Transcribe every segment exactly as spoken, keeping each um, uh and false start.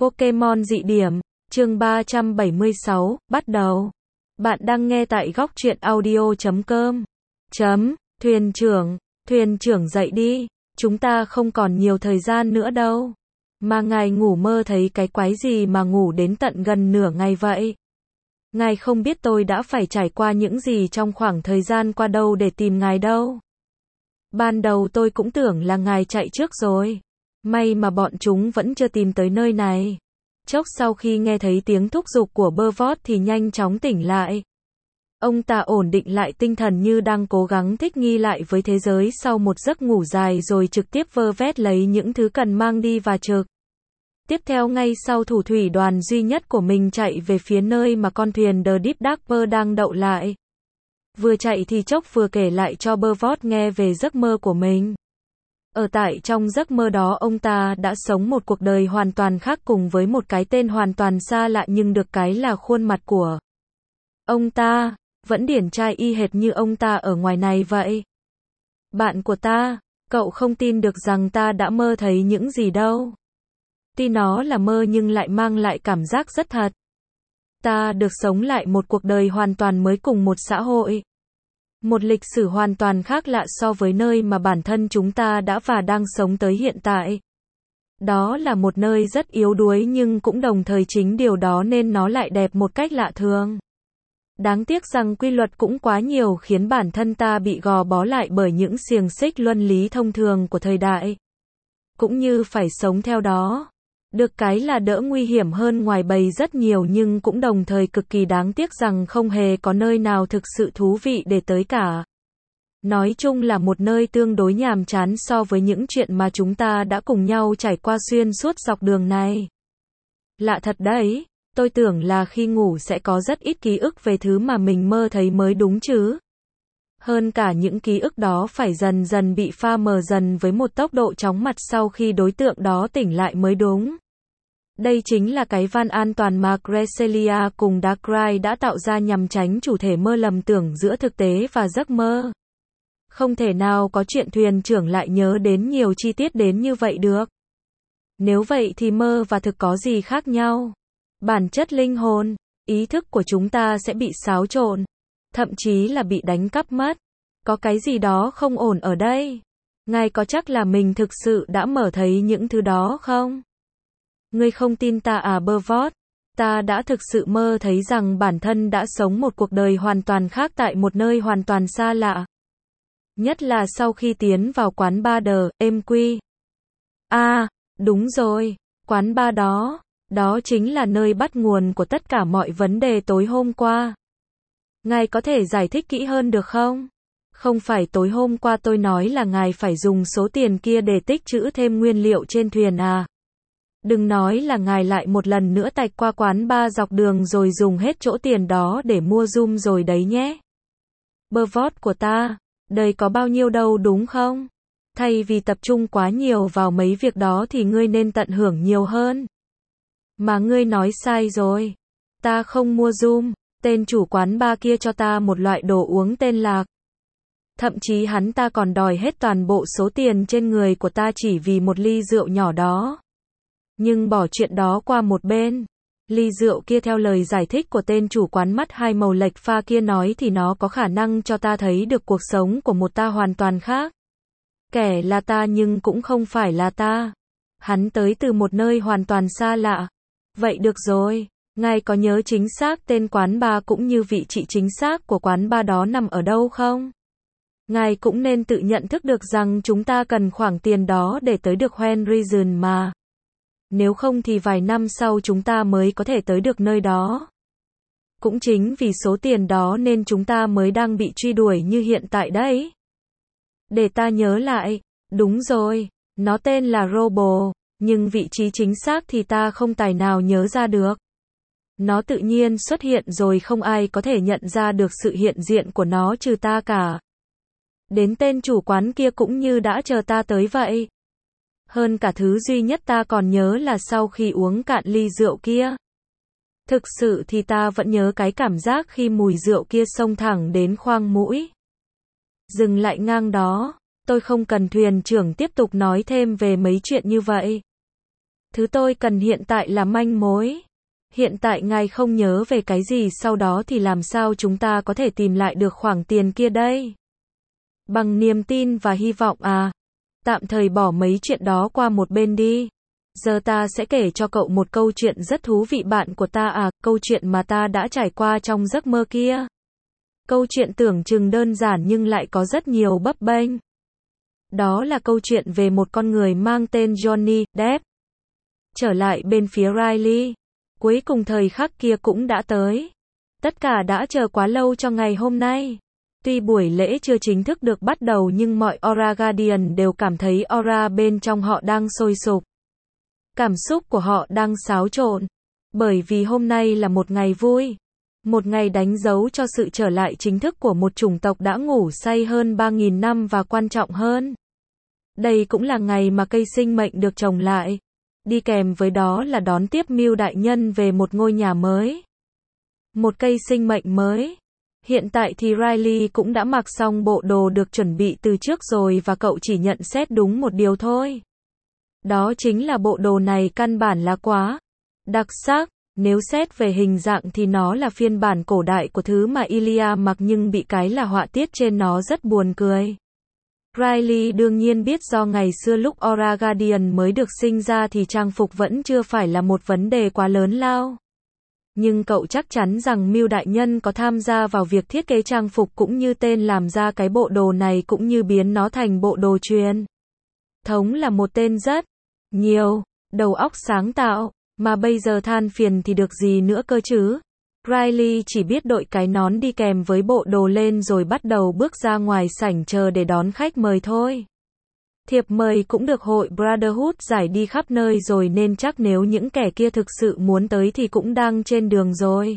Pokemon dị điểm, chương ba trăm bảy mươi sáu, bắt đầu. Bạn đang nghe tại góc truyện audio chấm com. Chấm, thuyền trưởng, thuyền trưởng dậy đi, chúng ta không còn nhiều thời gian nữa đâu. Mà ngài ngủ mơ thấy cái quái gì mà ngủ đến tận gần nửa ngày vậy? Ngài không biết tôi đã phải trải qua những gì trong khoảng thời gian qua đâu để tìm ngài đâu. Ban đầu tôi cũng tưởng là ngài chạy trước rồi. May mà bọn chúng vẫn chưa tìm tới nơi này. Chốc sau khi nghe thấy tiếng thúc giục của Pervert thì nhanh chóng tỉnh lại. Ông ta ổn định lại tinh thần như đang cố gắng thích nghi lại với thế giới sau một giấc ngủ dài rồi trực tiếp vơ vét lấy những thứ cần mang đi và trực. Tiếp theo ngay sau thủ thủy đoàn duy nhất của mình chạy về phía nơi mà con thuyền The Deep Darker đang đậu lại. Vừa chạy thì Chốc vừa kể lại cho Pervert nghe về giấc mơ của mình. Ở tại trong giấc mơ đó ông ta đã sống một cuộc đời hoàn toàn khác cùng với một cái tên hoàn toàn xa lạ nhưng được cái là khuôn mặt của ông ta vẫn điển trai y hệt như ông ta ở ngoài này vậy. Bạn của ta, cậu không tin được rằng ta đã mơ thấy những gì đâu. Tuy nó là mơ nhưng lại mang lại cảm giác rất thật. Ta được sống lại một cuộc đời hoàn toàn mới cùng một xã hội. Một lịch sử hoàn toàn khác lạ so với nơi mà bản thân chúng ta đã và đang sống tới hiện tại. Đó là một nơi rất yếu đuối nhưng cũng đồng thời chính điều đó nên nó lại đẹp một cách lạ thường. Đáng tiếc rằng quy luật cũng quá nhiều khiến bản thân ta bị gò bó lại bởi những xiềng xích luân lý thông thường của thời đại. Cũng như phải sống theo đó. Được cái là đỡ nguy hiểm hơn ngoài bầy rất nhiều nhưng cũng đồng thời cực kỳ đáng tiếc rằng không hề có nơi nào thực sự thú vị để tới cả. Nói chung là một nơi tương đối nhàm chán so với những chuyện mà chúng ta đã cùng nhau trải qua xuyên suốt dọc đường này. Lạ thật đấy, tôi tưởng là khi ngủ sẽ có rất ít ký ức về thứ mà mình mơ thấy mới đúng chứ. Hơn cả những ký ức đó phải dần dần bị pha mờ dần với một tốc độ chóng mặt sau khi đối tượng đó tỉnh lại mới đúng. Đây chính là cái van an toàn mà Cresselia cùng Darkrai đã tạo ra nhằm tránh chủ thể mơ lầm tưởng giữa thực tế và giấc mơ. Không thể nào có chuyện thuyền trưởng lại nhớ đến nhiều chi tiết đến như vậy được. Nếu vậy thì mơ và thực có gì khác nhau? Bản chất linh hồn, ý thức của chúng ta sẽ bị xáo trộn, thậm chí là bị đánh cắp mất. Có cái gì đó không ổn ở đây. Ngài có chắc là mình thực sự đã mở thấy những thứ đó không? Ngươi không tin ta à Pervert? Ta đã thực sự mơ thấy rằng bản thân đã sống một cuộc đời hoàn toàn khác tại một nơi hoàn toàn xa lạ. Nhất là sau khi tiến vào quán bar The em quy. À, đúng rồi, quán bar đó, đó chính là nơi bắt nguồn của tất cả mọi vấn đề tối hôm qua. Ngài có thể giải thích kỹ hơn được không? Không phải tối hôm qua tôi nói là ngài phải dùng số tiền kia để tích trữ thêm nguyên liệu trên thuyền à? Đừng nói là ngài lại một lần nữa tạch qua quán bar dọc đường rồi dùng hết chỗ tiền đó để mua zoom rồi đấy nhé. Pervert của ta, đây có bao nhiêu đâu đúng không? Thay vì tập trung quá nhiều vào mấy việc đó thì ngươi nên tận hưởng nhiều hơn. Mà ngươi nói sai rồi. Ta không mua zoom, tên chủ quán bar kia cho ta một loại đồ uống tên lạc. Thậm chí hắn ta còn đòi hết toàn bộ số tiền trên người của ta chỉ vì một ly rượu nhỏ đó. Nhưng bỏ chuyện đó qua một bên. Ly rượu kia theo lời giải thích của tên chủ quán mắt hai màu lệch pha kia nói thì nó có khả năng cho ta thấy được cuộc sống của một ta hoàn toàn khác. Kẻ là ta nhưng cũng không phải là ta. Hắn tới từ một nơi hoàn toàn xa lạ. Vậy được rồi, ngài có nhớ chính xác tên quán bar cũng như vị trí chính xác của quán bar đó nằm ở đâu không? Ngài cũng nên tự nhận thức được rằng chúng ta cần khoản tiền đó để tới được When Region mà. Nếu không thì vài năm sau chúng ta mới có thể tới được nơi đó. Cũng chính vì số tiền đó nên chúng ta mới đang bị truy đuổi như hiện tại đấy. Để ta nhớ lại, đúng rồi, nó tên là Robo, nhưng vị trí chính xác thì ta không tài nào nhớ ra được. Nó tự nhiên xuất hiện rồi không ai có thể nhận ra được sự hiện diện của nó trừ ta cả. Đến tên chủ quán kia cũng như đã chờ ta tới vậy. Hơn cả thứ duy nhất ta còn nhớ là sau khi uống cạn ly rượu kia. Thực sự thì ta vẫn nhớ cái cảm giác khi mùi rượu kia xông thẳng đến khoang mũi. Dừng lại ngang đó, tôi không cần thuyền trưởng tiếp tục nói thêm về mấy chuyện như vậy. Thứ tôi cần hiện tại là manh mối. Hiện tại ngài không nhớ về cái gì sau đó thì làm sao chúng ta có thể tìm lại được khoản tiền kia đây? Bằng niềm tin và hy vọng à? Tạm thời bỏ mấy chuyện đó qua một bên đi. Giờ ta sẽ kể cho cậu một câu chuyện rất thú vị bạn của ta à, câu chuyện mà ta đã trải qua trong giấc mơ kia. Câu chuyện tưởng chừng đơn giản nhưng lại có rất nhiều bấp bênh. Đó là câu chuyện về một con người mang tên Johnny Depp. Trở lại bên phía Riley. Cuối cùng thời khắc kia cũng đã tới. Tất cả đã chờ quá lâu cho ngày hôm nay. Tuy buổi lễ chưa chính thức được bắt đầu nhưng mọi Aura Guardian đều cảm thấy aura bên trong họ đang sôi sục. Cảm xúc của họ đang xáo trộn. Bởi vì hôm nay là một ngày vui. Một ngày đánh dấu cho sự trở lại chính thức của một chủng tộc đã ngủ say hơn ba nghìn năm và quan trọng hơn. Đây cũng là ngày mà cây sinh mệnh được trồng lại. Đi kèm với đó là đón tiếp Mưu đại nhân về một ngôi nhà mới. Một cây sinh mệnh mới. Hiện tại thì Riley cũng đã mặc xong bộ đồ được chuẩn bị từ trước rồi và cậu chỉ nhận xét đúng một điều thôi. Đó chính là bộ đồ này căn bản là quá đặc sắc. Nếu xét về hình dạng thì nó là phiên bản cổ đại của thứ mà Ilya mặc nhưng bị cái là họa tiết trên nó rất buồn cười. Riley đương nhiên biết do ngày xưa lúc Aura Guardian mới được sinh ra thì trang phục vẫn chưa phải là một vấn đề quá lớn lao. Nhưng cậu chắc chắn rằng Mưu đại nhân có tham gia vào việc thiết kế trang phục cũng như tên làm ra cái bộ đồ này cũng như biến nó thành bộ đồ truyền thống là một tên rất nhiều đầu óc sáng tạo, mà bây giờ than phiền thì được gì nữa cơ chứ. Riley chỉ biết đội cái nón đi kèm với bộ đồ lên rồi bắt đầu bước ra ngoài sảnh chờ để đón khách mời thôi. Thiệp mời cũng được hội Brotherhood giải đi khắp nơi rồi nên chắc nếu những kẻ kia thực sự muốn tới thì cũng đang trên đường rồi.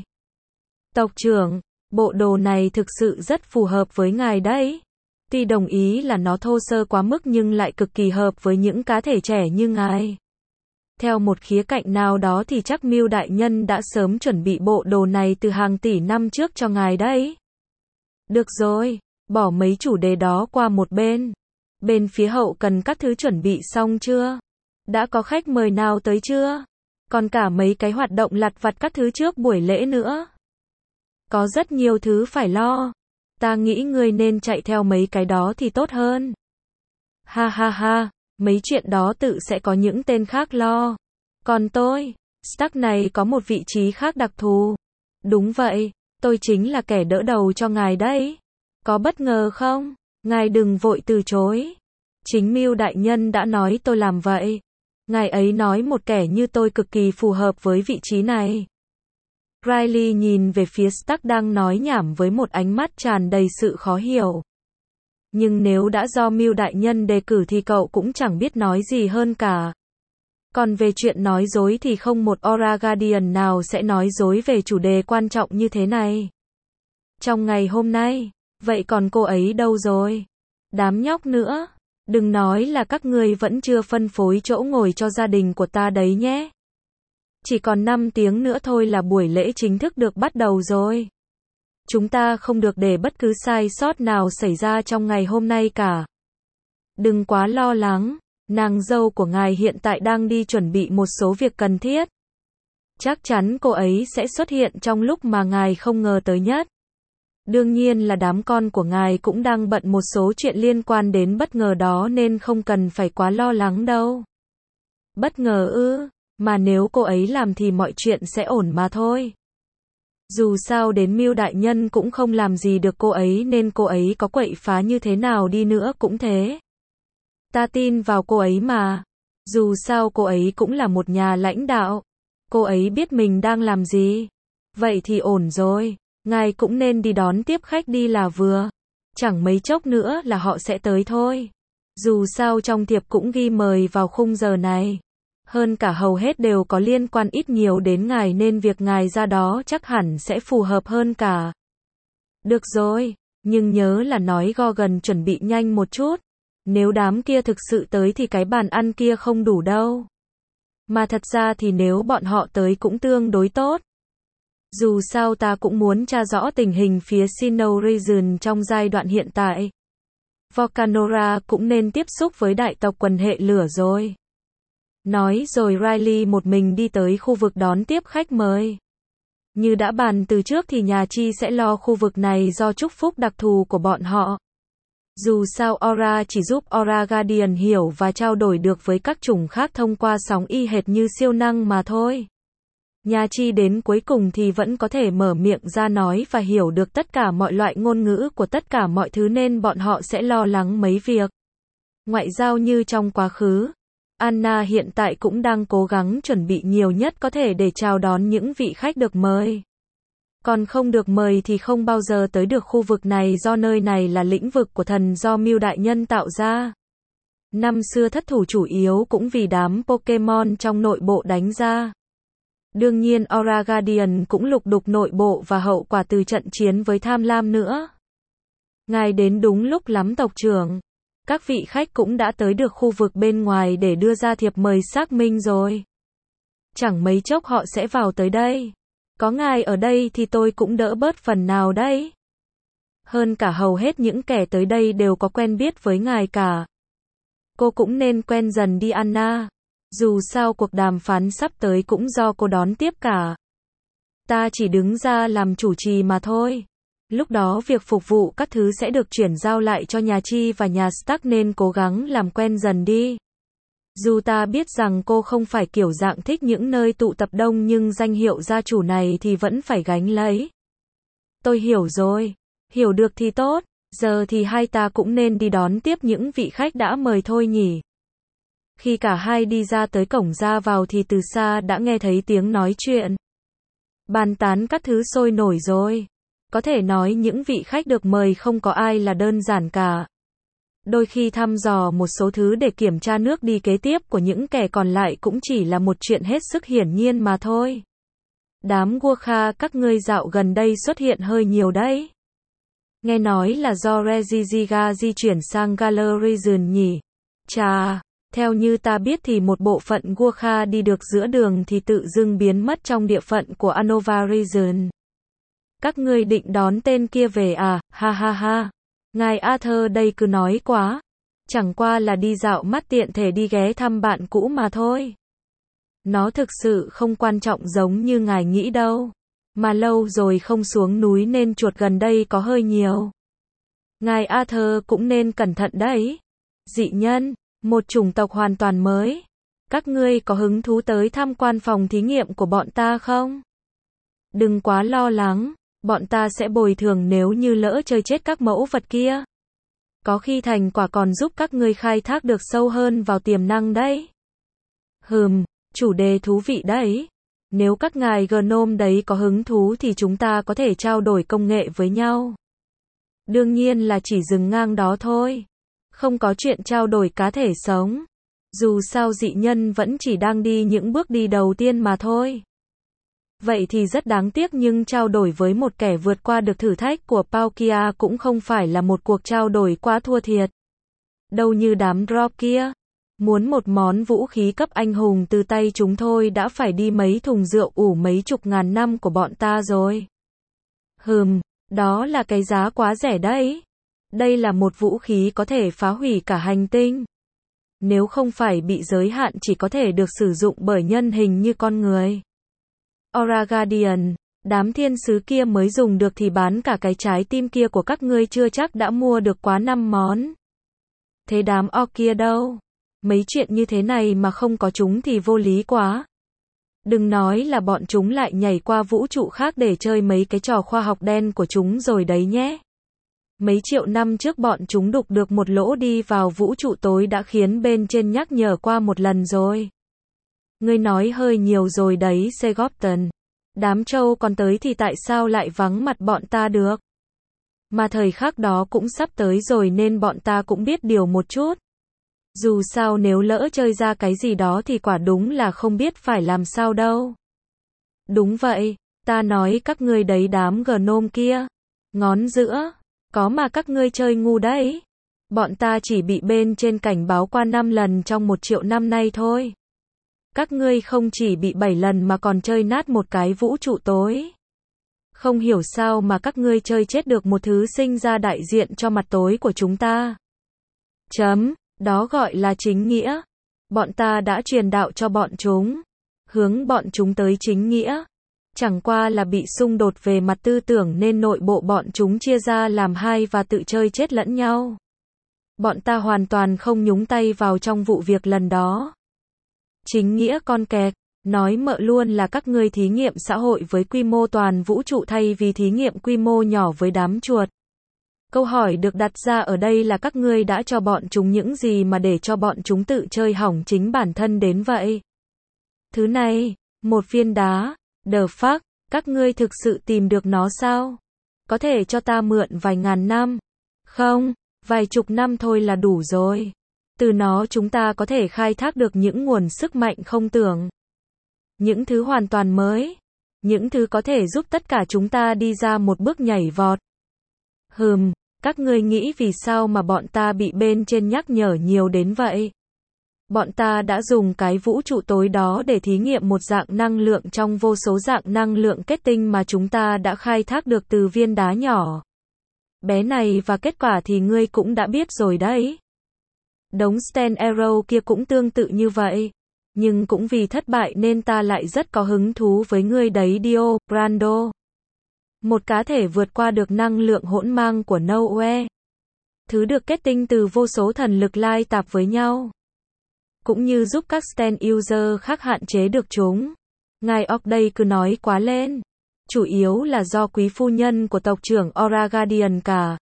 Tộc trưởng, bộ đồ này thực sự rất phù hợp với ngài đấy. Tuy đồng ý là nó thô sơ quá mức nhưng lại cực kỳ hợp với những cá thể trẻ như ngài. Theo một khía cạnh nào đó thì chắc Mưu đại nhân đã sớm chuẩn bị bộ đồ này từ hàng tỷ năm trước cho ngài đấy. Được rồi, bỏ mấy chủ đề đó qua một bên. Bên phía hậu cần các thứ chuẩn bị xong chưa? Đã có khách mời nào tới chưa? Còn cả mấy cái hoạt động lặt vặt các thứ trước buổi lễ nữa. Có rất nhiều thứ phải lo. Ta nghĩ ngươi nên chạy theo mấy cái đó thì tốt hơn. Ha ha ha, mấy chuyện đó tự sẽ có những tên khác lo. Còn tôi, Stark này có một vị trí khác đặc thù. Đúng vậy, tôi chính là kẻ đỡ đầu cho ngài đấy. Có bất ngờ không? Ngài đừng vội từ chối. Chính Mưu đại nhân đã nói tôi làm vậy. Ngài ấy nói một kẻ như tôi cực kỳ phù hợp với vị trí này. Riley nhìn về phía Stark đang nói nhảm với một ánh mắt tràn đầy sự khó hiểu. Nhưng nếu đã do Mưu đại nhân đề cử thì cậu cũng chẳng biết nói gì hơn cả. Còn về chuyện nói dối thì không một Aura Guardian nào sẽ nói dối về chủ đề quan trọng như thế này. Trong ngày hôm nay, vậy còn cô ấy đâu rồi? Đám nhóc nữa, đừng nói là các ngươi vẫn chưa phân phối chỗ ngồi cho gia đình của ta đấy nhé. Chỉ còn năm tiếng nữa thôi là buổi lễ chính thức được bắt đầu rồi. Chúng ta không được để bất cứ sai sót nào xảy ra trong ngày hôm nay cả. Đừng quá lo lắng, nàng dâu của ngài hiện tại đang đi chuẩn bị một số việc cần thiết. Chắc chắn cô ấy sẽ xuất hiện trong lúc mà ngài không ngờ tới nhất. Đương nhiên là đám con của ngài cũng đang bận một số chuyện liên quan đến bất ngờ đó nên không cần phải quá lo lắng đâu. Bất ngờ ư, mà nếu cô ấy làm thì mọi chuyện sẽ ổn mà thôi. Dù sao đến Mưu đại nhân cũng không làm gì được cô ấy nên cô ấy có quậy phá như thế nào đi nữa cũng thế. Ta tin vào cô ấy mà. Dù sao cô ấy cũng là một nhà lãnh đạo. Cô ấy biết mình đang làm gì. Vậy thì ổn rồi. Ngài cũng nên đi đón tiếp khách đi là vừa. Chẳng mấy chốc nữa là họ sẽ tới thôi. Dù sao trong thiệp cũng ghi mời vào khung giờ này. Hơn cả hầu hết đều có liên quan ít nhiều đến ngài nên việc ngài ra đó chắc hẳn sẽ phù hợp hơn cả. Được rồi, nhưng nhớ là nói Gorgon chuẩn bị nhanh một chút. Nếu đám kia thực sự tới thì cái bàn ăn kia không đủ đâu. Mà thật ra thì nếu bọn họ tới cũng tương đối tốt. Dù sao ta cũng muốn tra rõ tình hình phía Sinnoh Region trong giai đoạn hiện tại. Volcanora cũng nên tiếp xúc với đại tộc quần hệ lửa rồi. Nói rồi Riley một mình đi tới khu vực đón tiếp khách mời. Như đã bàn từ trước thì nhà Chi sẽ lo khu vực này do chúc phúc đặc thù của bọn họ. Dù sao Aura chỉ giúp Aura Guardian hiểu và trao đổi được với các chủng khác thông qua sóng y hệt như siêu năng mà thôi. Nhà Chi đến cuối cùng thì vẫn có thể mở miệng ra nói và hiểu được tất cả mọi loại ngôn ngữ của tất cả mọi thứ nên bọn họ sẽ lo lắng mấy việc ngoại giao như trong quá khứ. Anna hiện tại cũng đang cố gắng chuẩn bị nhiều nhất có thể để chào đón những vị khách được mời. Còn không được mời thì không bao giờ tới được khu vực này do nơi này là lĩnh vực của thần do Mưu Đại Nhân tạo ra. Năm xưa thất thủ chủ yếu cũng vì đám Pokemon trong nội bộ đánh ra. Đương nhiên Aura Guardian cũng lục đục nội bộ và hậu quả từ trận chiến với tham lam nữa. Ngài đến đúng lúc lắm tộc trưởng. Các vị khách cũng đã tới được khu vực bên ngoài để đưa ra thiệp mời xác minh rồi. Chẳng mấy chốc họ sẽ vào tới đây. Có ngài ở đây thì tôi cũng đỡ bớt phần nào đấy. Hơn cả hầu hết những kẻ tới đây đều có quen biết với ngài cả. Cô cũng nên quen dần đi Anna. Dù sao cuộc đàm phán sắp tới cũng do cô đón tiếp cả. Ta chỉ đứng ra làm chủ trì mà thôi. Lúc đó việc phục vụ các thứ sẽ được chuyển giao lại cho nhà Chi và nhà Stark nên cố gắng làm quen dần đi. Dù ta biết rằng cô không phải kiểu dạng thích những nơi tụ tập đông nhưng danh hiệu gia chủ này thì vẫn phải gánh lấy. Tôi hiểu rồi. Hiểu được thì tốt. Giờ thì hai ta cũng nên đi đón tiếp những vị khách đã mời thôi nhỉ. Khi cả hai đi ra tới cổng ra vào thì từ xa đã nghe thấy tiếng nói chuyện. Bàn tán các thứ sôi nổi rồi. Có thể nói những vị khách được mời không có ai là đơn giản cả. Đôi khi thăm dò một số thứ để kiểm tra nước đi kế tiếp của những kẻ còn lại cũng chỉ là một chuyện hết sức hiển nhiên mà thôi. Đám Gurkha các ngươi dạo gần đây xuất hiện hơi nhiều đấy. Nghe nói là do Regigiga di chuyển sang Galar Region nhỉ? Chà, theo như ta biết thì một bộ phận Gurkha đi được giữa đường thì tự dưng biến mất trong địa phận của Anova Region. Các ngươi định đón tên kia về à, ha ha ha. Ngài Arthur đây cứ nói quá. Chẳng qua là đi dạo mắt tiện thể đi ghé thăm bạn cũ mà thôi. Nó thực sự không quan trọng giống như ngài nghĩ đâu. Mà lâu rồi không xuống núi nên chuột gần đây có hơi nhiều. Ngài Arthur cũng nên cẩn thận đấy. Dị nhân, một chủng tộc hoàn toàn mới. Các ngươi có hứng thú tới tham quan phòng thí nghiệm của bọn ta không? Đừng quá lo lắng. Bọn ta sẽ bồi thường nếu như lỡ chơi chết các mẫu vật kia. Có khi thành quả còn giúp các ngươi khai thác được sâu hơn vào tiềm năng đấy. Hừm, chủ đề thú vị đấy. Nếu các ngài Gnome đấy có hứng thú thì chúng ta có thể trao đổi công nghệ với nhau. Đương nhiên là chỉ dừng ngang đó thôi. Không có chuyện trao đổi cá thể sống. Dù sao dị nhân vẫn chỉ đang đi những bước đi đầu tiên mà thôi. Vậy thì rất đáng tiếc nhưng trao đổi với một kẻ vượt qua được thử thách của Palkia cũng không phải là một cuộc trao đổi quá thua thiệt. Đâu như đám drop kia. Muốn một món vũ khí cấp anh hùng từ tay chúng thôi đã phải đi mấy thùng rượu ủ mấy chục ngàn năm của bọn ta rồi. Hừm, đó là cái giá quá rẻ đấy. Đây là một vũ khí có thể phá hủy cả hành tinh. Nếu không phải bị giới hạn chỉ có thể được sử dụng bởi nhân hình như con người. Aura Guardian, đám thiên sứ kia mới dùng được thì bán cả cái trái tim kia của các ngươi chưa chắc đã mua được quá năm món. Thế đám orc kia đâu? Mấy chuyện như thế này mà không có chúng thì vô lý quá. Đừng nói là bọn chúng lại nhảy qua vũ trụ khác để chơi mấy cái trò khoa học đen của chúng rồi đấy nhé. Mấy triệu năm trước bọn chúng đục được một lỗ đi vào vũ trụ tối đã khiến bên trên nhắc nhở qua một lần rồi. Ngươi nói hơi nhiều rồi đấy Segopton. Đám trâu còn tới thì tại sao lại vắng mặt bọn ta được? Mà thời khắc đó cũng sắp tới rồi nên bọn ta cũng biết điều một chút. Dù sao nếu lỡ chơi ra cái gì đó thì quả đúng là không biết phải làm sao đâu. Đúng vậy, ta nói các ngươi đấy đám Gnome kia. Ngón giữa, có mà các ngươi chơi ngu đấy. Bọn ta chỉ bị bên trên cảnh báo qua năm lần trong một triệu năm nay thôi. Các ngươi không chỉ bị bảy lần mà còn chơi nát một cái vũ trụ tối. Không hiểu sao mà các ngươi chơi chết được một thứ sinh ra đại diện cho mặt tối của chúng ta. Chấm, đó gọi là chính nghĩa. Bọn ta đã truyền đạo cho bọn chúng, hướng bọn chúng tới chính nghĩa. Chẳng qua là bị xung đột về mặt tư tưởng nên nội bộ bọn chúng chia ra làm hai và tự chơi chết lẫn nhau. Bọn ta hoàn toàn không nhúng tay vào trong vụ việc lần đó. Chính nghĩa con kẹt, nói mợ luôn là các ngươi thí nghiệm xã hội với quy mô toàn vũ trụ thay vì thí nghiệm quy mô nhỏ với đám chuột. Câu hỏi được đặt ra ở đây là các ngươi đã cho bọn chúng những gì mà để cho bọn chúng tự chơi hỏng chính bản thân đến vậy. Thứ này, một viên đá, the fuck, các ngươi thực sự tìm được nó sao? Có thể cho ta mượn vài ngàn năm? Không, vài chục năm thôi là đủ rồi. Từ nó chúng ta có thể khai thác được những nguồn sức mạnh không tưởng. Những thứ hoàn toàn mới. Những thứ có thể giúp tất cả chúng ta đi ra một bước nhảy vọt. Hừm, các ngươi nghĩ vì sao mà bọn ta bị bên trên nhắc nhở nhiều đến vậy? Bọn ta đã dùng cái vũ trụ tối đó để thí nghiệm một dạng năng lượng trong vô số dạng năng lượng kết tinh mà chúng ta đã khai thác được từ viên đá nhỏ bé này, và kết quả thì ngươi cũng đã biết rồi đấy. Đống Sten Arrow kia cũng tương tự như vậy. Nhưng cũng vì thất bại nên ta lại rất có hứng thú với ngươi đấy Dio, Brando. Một cá thể vượt qua được năng lượng hỗn mang của Nowhere. Thứ được kết tinh từ vô số thần lực lai tạp với nhau. Cũng như giúp các Sten user khác hạn chế được chúng. Ngài Orc đây cứ nói quá lên. Chủ yếu là do quý phu nhân của tộc trưởng Oragadian cả.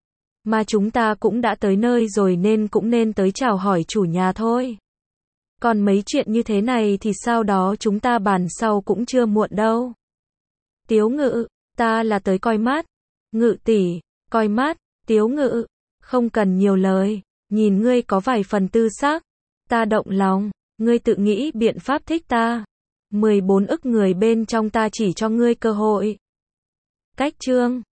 Mà chúng ta cũng đã tới nơi rồi nên cũng nên tới chào hỏi chủ nhà thôi. Còn mấy chuyện như thế này thì sau đó chúng ta bàn sau cũng chưa muộn đâu. Tiếu Ngự, ta là tới coi mắt. Ngự tỷ, coi mắt. Tiếu Ngự, không cần nhiều lời. Nhìn ngươi có vài phần tư sắc. Ta động lòng. Ngươi tự nghĩ biện pháp thích ta. mười bốn ức người bên trong ta chỉ cho ngươi cơ hội. Cách chương